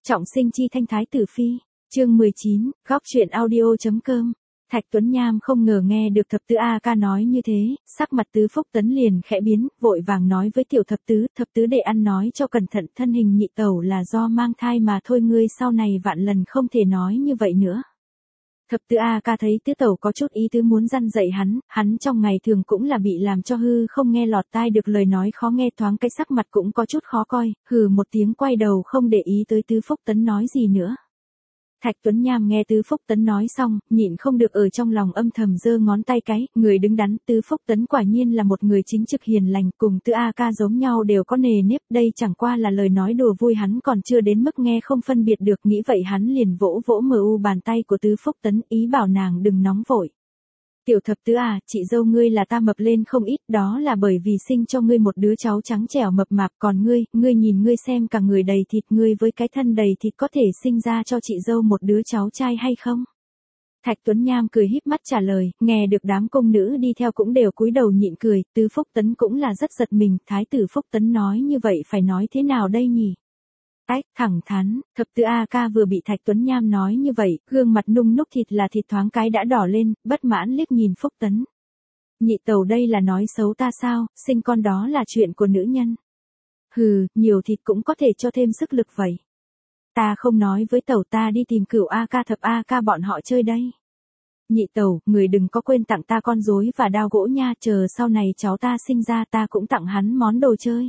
Trọng sinh chi thanh thái tử phi, chương 19, góc truyện audio.com. Thạch Tuấn Nham không ngờ nghe được thập tứ A ca nói như thế, sắc mặt Tứ Phúc Tấn liền khẽ biến, vội vàng nói với tiểu thập tứ đệ ăn nói cho cẩn thận, thân hình nhị tẩu là do mang thai mà thôi, ngươi sau này vạn lần không thể nói như vậy nữa. Thập tứ A ca thấy tứ tẩu có chút ý tứ muốn răn dạy hắn trong ngày thường cũng là bị làm cho hư không nghe lọt tai được lời nói khó nghe, thoáng cái sắc mặt cũng có chút khó coi, hừ một tiếng quay đầu không để ý tới Tứ Phúc Tấn nói gì nữa. Thạch Tuấn Nham nghe Tứ Phúc Tấn nói xong, nhịn không được ở trong lòng âm thầm giơ ngón tay cái, người đứng đắn, Tứ Phúc Tấn quả nhiên là một người chính trực hiền lành, cùng Tứ A ca giống nhau đều có nề nếp, đây chẳng qua là lời nói đùa vui, hắn còn chưa đến mức nghe không phân biệt được, nghĩ vậy hắn liền vỗ vỗ bàn tay của Tứ Phúc Tấn, ý bảo nàng đừng nóng vội. Tiểu thập tứ à, chị dâu ngươi là ta mập lên không ít, đó là bởi vì sinh cho ngươi một đứa cháu trắng trẻo mập mạp, còn ngươi nhìn ngươi xem cả người đầy thịt, ngươi với cái thân đầy thịt có thể sinh ra cho chị dâu một đứa cháu trai hay không? Thạch Tuấn Nham cười híp mắt trả lời, nghe được đám công nữ đi theo cũng đều cúi đầu nhịn cười, Tứ Phúc Tấn cũng là rất giật mình, thái tử Phúc Tấn nói như vậy phải nói thế nào đây nhỉ? Thẳng thắn, thập tứ A ca vừa bị Thạch Tuấn Nham nói như vậy, gương mặt nung núc thịt là thịt thoáng cái đã đỏ lên, bất mãn liếc nhìn Phúc Tấn. Nhị tẩu đây là nói xấu ta sao, sinh con đó là chuyện của nữ nhân. Hừ, nhiều thịt cũng có thể cho thêm sức lực vậy. Ta không nói với tẩu, ta đi tìm Cửu A ca thập A ca bọn họ chơi đây. Nhị tẩu, người đừng có quên tặng ta con rối và đao gỗ nha, chờ sau này cháu ta sinh ra ta cũng tặng hắn món đồ chơi.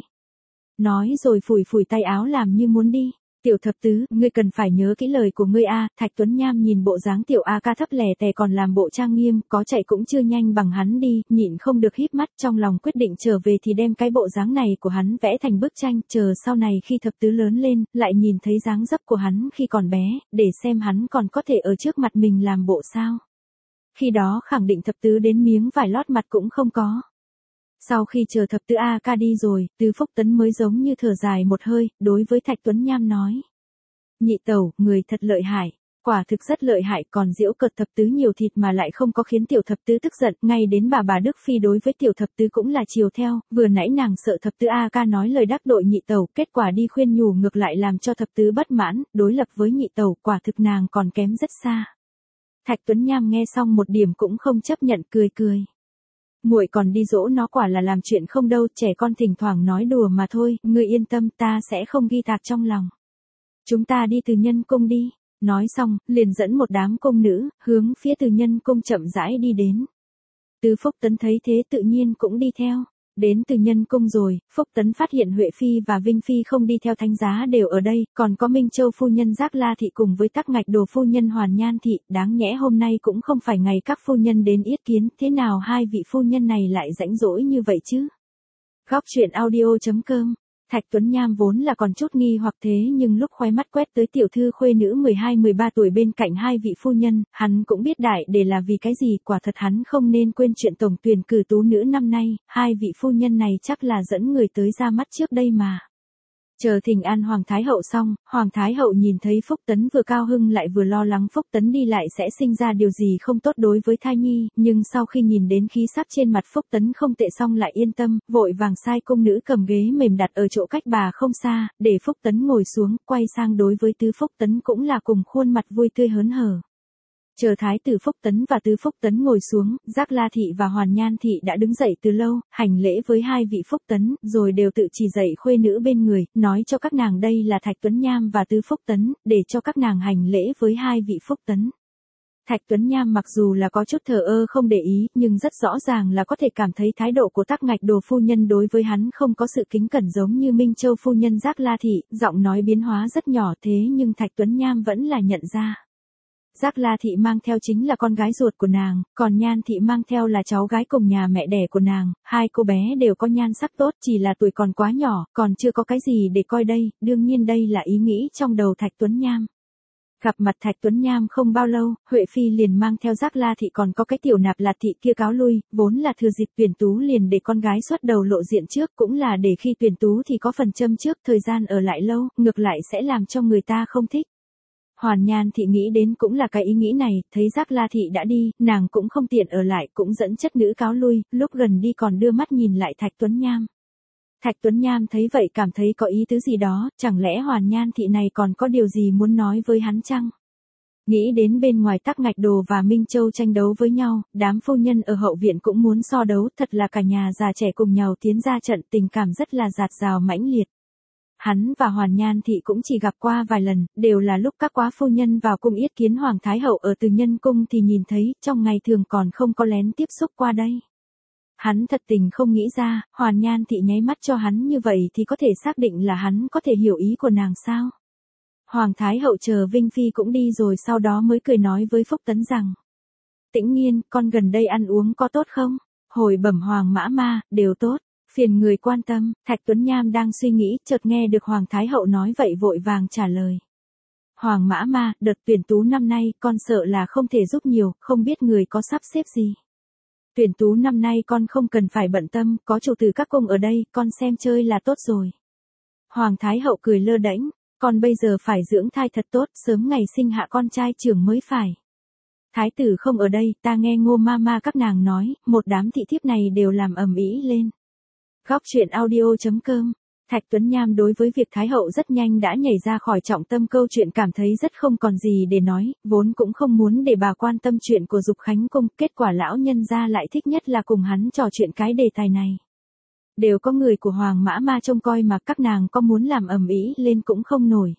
Nói rồi phủi tay áo làm như muốn đi. Tiểu thập tứ, ngươi cần phải nhớ kỹ lời của ngươi a. Thạch Tuấn Nham nhìn bộ dáng tiểu A ca thấp lè tè còn làm bộ trang nghiêm, có chạy cũng chưa nhanh bằng hắn đi, nhịn không được híp mắt, trong lòng quyết định trở về thì đem cái bộ dáng này của hắn vẽ thành bức tranh, chờ sau này khi thập tứ lớn lên, lại nhìn thấy dáng dấp của hắn khi còn bé, để xem hắn còn có thể ở trước mặt mình làm bộ sao. Khi đó khẳng định thập tứ đến miếng vải lót mặt cũng không có. Sau khi chờ thập tứ A ca đi rồi, Tứ Phúc Tấn mới giống như thở dài một hơi, đối với Thạch Tuấn Nham nói. Nhị tẩu, người thật lợi hại, quả thực rất lợi hại, còn giễu cợt thập tứ nhiều thịt mà lại không có khiến tiểu thập tứ tức giận, ngay đến bà Đức Phi đối với tiểu thập tứ cũng là chiều theo, vừa nãy nàng sợ thập tứ A ca nói lời đắc tội nhị tẩu, kết quả đi khuyên nhủ ngược lại làm cho thập tứ bất mãn, đối lập với nhị tẩu, quả thực nàng còn kém rất xa. Thạch Tuấn Nham nghe xong một điểm cũng không chấp nhận, cười. Muội còn đi dỗ nó quả là làm chuyện không đâu, trẻ con thỉnh thoảng nói đùa mà thôi, ngươi yên tâm, ta sẽ không ghi tạc trong lòng. Chúng ta đi Từ Nhân Cung đi. Nói xong, liền dẫn một đám công nữ, hướng phía Từ Nhân Cung chậm rãi đi đến. Tứ Phúc Tấn thấy thế tự nhiên cũng đi theo. Đến Từ Nhân Cung rồi, Phúc Tấn phát hiện Huệ Phi và Vinh Phi không đi theo thánh giá đều ở đây, còn có Minh Châu phu nhân Giác La thị cùng với Tắc Ngạch Đồ phu nhân Hoàn Nhan thị, đáng nhẽ hôm nay cũng không phải ngày các phu nhân đến yết kiến, thế nào hai vị phu nhân này lại rãnh rỗi như vậy chứ? Góc truyện audio.com. Thạch Tuấn Nham vốn là còn chút nghi hoặc, thế nhưng lúc khóe mắt quét tới tiểu thư khuê nữ 12-13 tuổi bên cạnh hai vị phu nhân, hắn cũng biết đại để là vì cái gì, quả thật hắn không nên quên chuyện tổng tuyển cử tú nữ năm nay, hai vị phu nhân này chắc là dẫn người tới ra mắt trước đây mà. Chờ thỉnh an Hoàng Thái Hậu xong, Hoàng Thái Hậu nhìn thấy Phúc Tấn vừa cao hưng lại vừa lo lắng Phúc Tấn đi lại sẽ sinh ra điều gì không tốt đối với thai nhi, nhưng sau khi nhìn đến khí sắc trên mặt Phúc Tấn không tệ xong lại yên tâm, vội vàng sai công nữ cầm ghế mềm đặt ở chỗ cách bà không xa, để Phúc Tấn ngồi xuống, quay sang đối với Tứ Phúc Tấn cũng là cùng khuôn mặt vui tươi hớn hở. Chờ thái tử Phúc Tấn và Tứ Phúc Tấn ngồi xuống, Giác La thị và Hoàn Nhan thị đã đứng dậy từ lâu, hành lễ với hai vị Phúc Tấn, rồi đều tự chỉ dạy khuê nữ bên người, nói cho các nàng đây là Thạch Tuấn Nham và Tứ Phúc Tấn, để cho các nàng hành lễ với hai vị Phúc Tấn. Thạch Tuấn Nham mặc dù là có chút thờ ơ không để ý, nhưng rất rõ ràng là có thể cảm thấy thái độ của Tắc Ngạch Đồ phu nhân đối với hắn không có sự kính cẩn giống như Minh Châu phu nhân Giác La thị, giọng nói biến hóa rất nhỏ, thế nhưng Thạch Tuấn Nham vẫn là nhận ra. Giác La thị mang theo chính là con gái ruột của nàng, còn Nhan thị mang theo là cháu gái cùng nhà mẹ đẻ của nàng, hai cô bé đều có nhan sắc tốt, chỉ là tuổi còn quá nhỏ, còn chưa có cái gì để coi đây, đương nhiên đây là ý nghĩ trong đầu Thạch Tuấn Nham. Gặp mặt Thạch Tuấn Nham không bao lâu, Huệ Phi liền mang theo Giác La thị còn có cái tiểu Nạp Lạt thị kia cáo lui, vốn là thừa dịp tuyển tú liền để con gái xuất đầu lộ diện trước, cũng là để khi tuyển tú thì có phần châm trước, thời gian ở lại lâu, ngược lại sẽ làm cho người ta không thích. Hoàn Nhan thị nghĩ đến cũng là cái ý nghĩ này, thấy Giác La thị đã đi, nàng cũng không tiện ở lại, cũng dẫn chất nữ cáo lui, lúc gần đi còn đưa mắt nhìn lại Thạch Tuấn Nham. Thạch Tuấn Nham thấy vậy cảm thấy có ý tứ gì đó, chẳng lẽ Hoàn Nhan thị này còn có điều gì muốn nói với hắn chăng? Nghĩ đến bên ngoài Tắc Ngạch Đồ và Minh Châu tranh đấu với nhau, đám phu nhân ở hậu viện cũng muốn so đấu, thật là cả nhà già trẻ cùng nhau tiến ra trận, tình cảm rất là dạt dào mãnh liệt. Hắn và Hoàn Nhan thị cũng chỉ gặp qua vài lần, đều là lúc các quá phu nhân vào cung yết kiến Hoàng Thái Hậu ở Từ Nhân Cung thì nhìn thấy, trong ngày thường còn không có lén tiếp xúc qua đây. Hắn thật tình không nghĩ ra, Hoàn Nhan thị nháy mắt cho hắn như vậy thì có thể xác định là hắn có thể hiểu ý của nàng sao. Hoàng Thái Hậu chờ Vinh Phi cũng đi rồi sau đó mới cười nói với Phúc Tấn rằng. Tĩnh Nghiên, con gần đây ăn uống có tốt không? Hồi bẩm Hoàng Mã Ma, đều tốt. Phiền người quan tâm, Thạch Tuấn Nham đang suy nghĩ, chợt nghe được Hoàng Thái Hậu nói vậy vội vàng trả lời. Hoàng Mã Ma, đợt tuyển tú năm nay con sợ là không thể giúp nhiều, không biết người có sắp xếp gì. Tuyển tú năm nay con không cần phải bận tâm, có chủ tử các cung ở đây, con xem chơi là tốt rồi. Hoàng Thái Hậu cười lơ đễnh, con bây giờ phải dưỡng thai thật tốt, sớm ngày sinh hạ con trai trưởng mới phải. Thái tử không ở đây, ta nghe Ngô Mama các nàng nói, một đám thị thiếp này đều làm ầm ĩ lên. Góc truyện audio.com. Thạch Tuấn Nham đối với việc Thái Hậu rất nhanh đã nhảy ra khỏi trọng tâm câu chuyện cảm thấy rất không còn gì để nói, vốn cũng không muốn để bà quan tâm chuyện của Dục Khánh Cung, kết quả lão nhân gia lại thích nhất là cùng hắn trò chuyện cái đề tài này. Đều có người của Hoàng Mã Ma trông coi mà các nàng có muốn làm ầm ĩ lên cũng không nổi.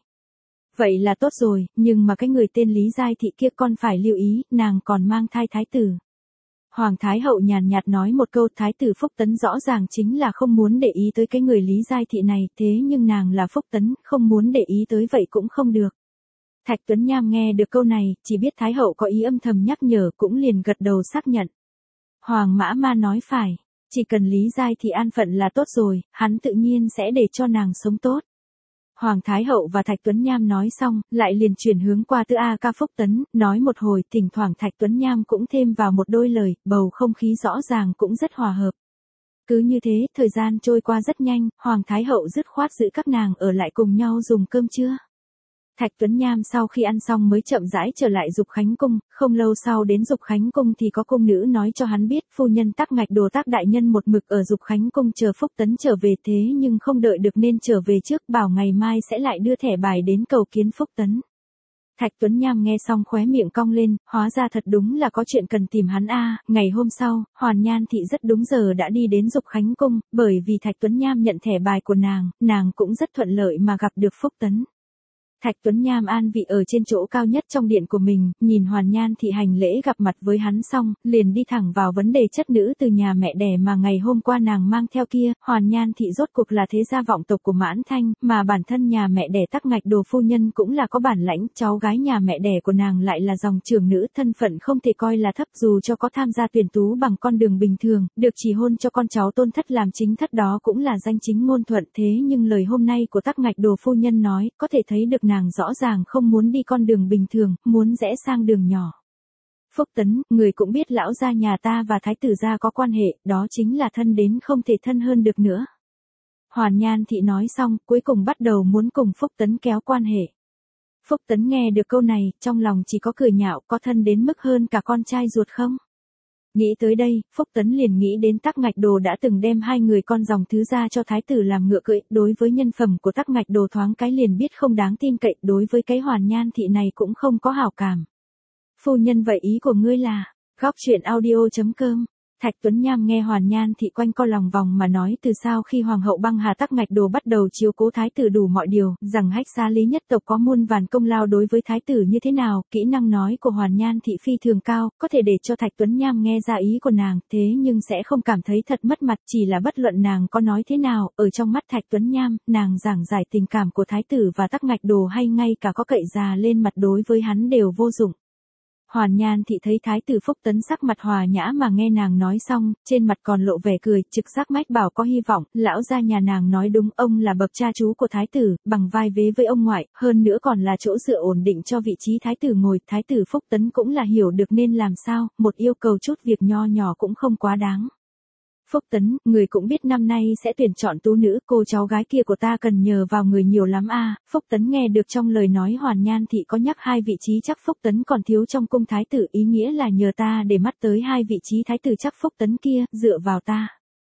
Vậy là tốt rồi, nhưng mà cái người tên Lý Giai Thị kia con phải lưu ý, nàng còn mang thai thái tử. Hoàng Thái Hậu nhàn nhạt nói một câu, Thái tử Phúc Tấn rõ ràng chính là không muốn để ý tới cái người Lý Giai Thị này, thế nhưng nàng là Phúc Tấn, không muốn để ý tới vậy cũng không được. Thạch Tuấn Nham nghe được câu này, chỉ biết Thái Hậu có ý âm thầm nhắc nhở cũng liền gật đầu xác nhận. Hoàng Mã Ma nói phải, chỉ cần Lý Giai Thị an phận là tốt rồi, hắn tự nhiên sẽ để cho nàng sống tốt. Hoàng Thái Hậu và Thạch Tuấn Nham nói xong, lại liền chuyển hướng qua Tư A Ca Phúc Tấn, nói một hồi, thỉnh thoảng Thạch Tuấn Nham cũng thêm vào một đôi lời, bầu không khí rõ ràng cũng rất hòa hợp. Cứ như thế, thời gian trôi qua rất nhanh, Hoàng Thái Hậu dứt khoát giữ các nàng ở lại cùng nhau dùng cơm trưa. Thạch Tuấn Nham sau khi ăn xong mới chậm rãi trở lại Dục Khánh Cung, không lâu sau đến Dục Khánh Cung thì có cung nữ nói cho hắn biết phu nhân Tắc Ngạch Đồ Tác đại nhân một mực ở Dục Khánh Cung chờ Phúc Tấn trở về thế nhưng không đợi được nên trở về trước bảo ngày mai sẽ lại đưa thẻ bài đến cầu kiến Phúc Tấn. Thạch Tuấn Nham nghe xong khóe miệng cong lên, hóa ra thật đúng là có chuyện cần tìm hắn a. Ngày hôm sau, Hoàn Nhan Thị rất đúng giờ đã đi đến Dục Khánh Cung, bởi vì Thạch Tuấn Nham nhận thẻ bài của nàng cũng rất thuận lợi mà gặp được Phúc Tấn. Thạch Tuấn Nham an vị ở trên chỗ cao nhất trong điện của mình, nhìn Hoàn Nhan Thị hành lễ gặp mặt với hắn xong, liền đi thẳng vào vấn đề chất nữ từ nhà mẹ đẻ mà ngày hôm qua nàng mang theo kia. Hoàn Nhan Thị rốt cuộc là thế gia vọng tộc của Mãn Thanh, mà bản thân nhà mẹ đẻ Tắc Ngạch Đồ phu nhân cũng là có bản lãnh, cháu gái nhà mẹ đẻ của nàng lại là dòng trưởng nữ, thân phận không thể coi là thấp, dù cho có tham gia tuyển tú bằng con đường bình thường, được chỉ hôn cho con cháu tôn thất làm chính thất đó cũng là danh chính ngôn thuận, thế nhưng lời hôm nay của Tắc Ngạch Đồ phu nhân nói, có thể thấy được nàng rõ ràng không muốn đi con đường bình thường, muốn rẽ sang đường nhỏ. Phúc Tấn, người cũng biết lão gia nhà ta và thái tử gia có quan hệ, đó chính là thân đến không thể thân hơn được nữa. Hoàn Nhan Thị nói xong, cuối cùng bắt đầu muốn cùng Phúc Tấn kéo quan hệ. Phúc Tấn nghe được câu này, trong lòng chỉ có cười nhạo, có thân đến mức hơn cả con trai ruột không? Nghĩ tới đây, Phúc Tấn liền nghĩ đến Tắc Ngạch Đồ đã từng đem hai người con dòng thứ gia cho thái tử làm ngựa cưỡi, đối với nhân phẩm của Tắc Ngạch Đồ thoáng cái liền biết không đáng tin cậy, đối với cái Hoàn Nhan Thị này cũng không có hảo cảm. Phu nhân vậy ý của ngươi là, góc truyện audio.com. Thạch Tuấn Nham nghe Hoàn Nhan Thị quanh co lòng vòng mà nói từ sau khi Hoàng hậu băng hà Tắc Ngạch Đồ bắt đầu chiếu cố thái tử đủ mọi điều, rằng Hách Xá Lý nhất tộc có muôn vàn công lao đối với thái tử như thế nào, kỹ năng nói của Hoàn Nhan Thị phi thường cao, có thể để cho Thạch Tuấn Nham nghe ra ý của nàng, thế nhưng sẽ không cảm thấy thật mất mặt, chỉ là bất luận nàng có nói thế nào, ở trong mắt Thạch Tuấn Nham, nàng giảng giải tình cảm của thái tử và Tắc Ngạch Đồ hay ngay cả có cậy già lên mặt đối với hắn đều vô dụng. Hoàn Nhan Thị thấy thái tử Phúc Tấn sắc mặt hòa nhã mà nghe nàng nói xong, trên mặt còn lộ vẻ cười, trực giác mách bảo có hy vọng, lão gia nhà nàng nói đúng, ông là bậc cha chú của thái tử, bằng vai vế với ông ngoại, hơn nữa còn là chỗ dựa ổn định cho vị trí thái tử ngồi, thái tử Phúc Tấn cũng là hiểu được nên làm sao, một yêu cầu chút việc nho nhỏ cũng không quá đáng. Phúc Tấn, người cũng biết năm nay sẽ tuyển chọn tú nữ, cô cháu gái kia của ta cần nhờ vào người nhiều lắm a. Phúc Tấn nghe được trong lời nói Hoàn Nhan Thị có nhắc hai vị trí chắc Phúc Tấn còn thiếu trong cung thái tử, ý nghĩa là nhờ ta để mắt tới hai vị trí thái tử chắc Phúc Tấn kia, dựa vào ta.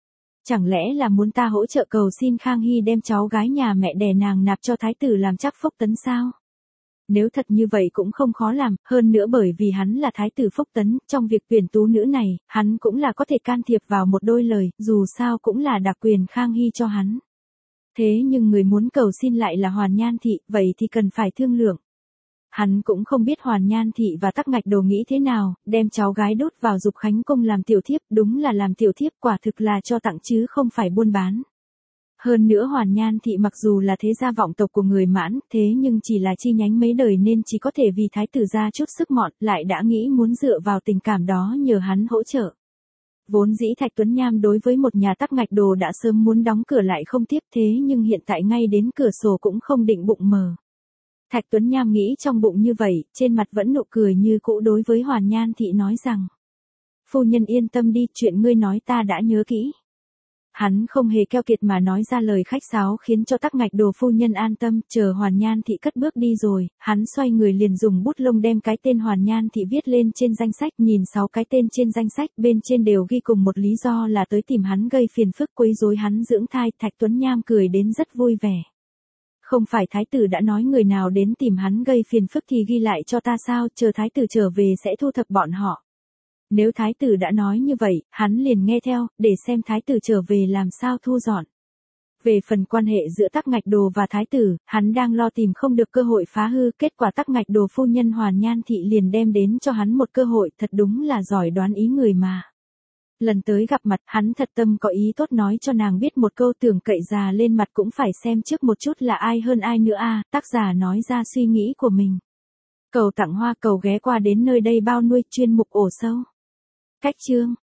Chẳng lẽ là muốn ta hỗ trợ cầu xin Khang Hy đem cháu gái nhà mẹ đẻ nàng nạp cho thái tử làm chắc Phúc Tấn sao? Nếu thật như vậy cũng không khó làm, hơn nữa bởi vì hắn là thái tử Phúc Tấn, trong việc tuyển tú nữ này, hắn cũng là có thể can thiệp vào một đôi lời, dù sao cũng là đặc quyền Khang Hy cho hắn. Thế nhưng người muốn cầu xin lại là Hoàn Nhan Thị, vậy thì cần phải thương lượng. Hắn cũng không biết Hoàn Nhan Thị và Tắc Ngạch Đồ nghĩ thế nào, đem cháu gái đút vào Dục Khánh Cung làm tiểu thiếp, đúng là làm tiểu thiếp, quả thực là cho tặng chứ không phải buôn bán. Hơn nữa Hoàn Nhan Thị mặc dù là thế gia vọng tộc của người Mãn, thế nhưng chỉ là chi nhánh mấy đời nên chỉ có thể vì thái tử ra chút sức mọn, lại đã nghĩ muốn dựa vào tình cảm đó nhờ hắn hỗ trợ. Vốn dĩ Thạch Tuấn Nham đối với một nhà Tắc Ngạch Đồ đã sớm muốn đóng cửa lại không tiếp, thế nhưng hiện tại ngay đến cửa sổ cũng không định bụng mở. Thạch Tuấn Nham nghĩ trong bụng như vậy, trên mặt vẫn nụ cười như cũ, đối với Hoàn Nhan Thị nói rằng: phu nhân yên tâm đi, chuyện ngươi nói ta đã nhớ kỹ. Hắn không hề keo kiệt mà nói ra lời khách sáo khiến cho Tắc Ngạch Đồ phu nhân an tâm. Chờ Hoàn Nhan Thị cất bước đi rồi, hắn xoay người liền dùng bút lông đem cái tên Hoàn Nhan Thị viết lên trên danh sách, nhìn 6 cái tên trên danh sách, bên trên đều ghi cùng một lý do là tới tìm hắn gây phiền phức quấy rối hắn dưỡng thai. Thạch Tuấn Nham cười đến rất vui vẻ. Không phải thái tử đã nói người nào đến tìm hắn gây phiền phức thì ghi lại cho ta sao, chờ thái tử trở về sẽ thu thập bọn họ. Nếu thái tử đã nói như vậy, hắn liền nghe theo, để xem thái tử trở về làm sao thu dọn. Về phần quan hệ giữa Tắc Ngạch Đồ và thái tử, hắn đang lo tìm không được cơ hội phá hư, kết quả Tắc Ngạch Đồ phu nhân Hoàn Nhan Thị liền đem đến cho hắn một cơ hội, thật đúng là giỏi đoán ý người mà. Lần tới gặp mặt, hắn thật tâm có ý tốt nói cho nàng biết một câu, tưởng cậy già lên mặt cũng phải xem trước một chút là ai hơn ai nữa a. Tác giả nói ra suy nghĩ của mình. Cầu tặng hoa, cầu ghé qua đến nơi đây bao nuôi chuyên mục ổ sâu. Cách chương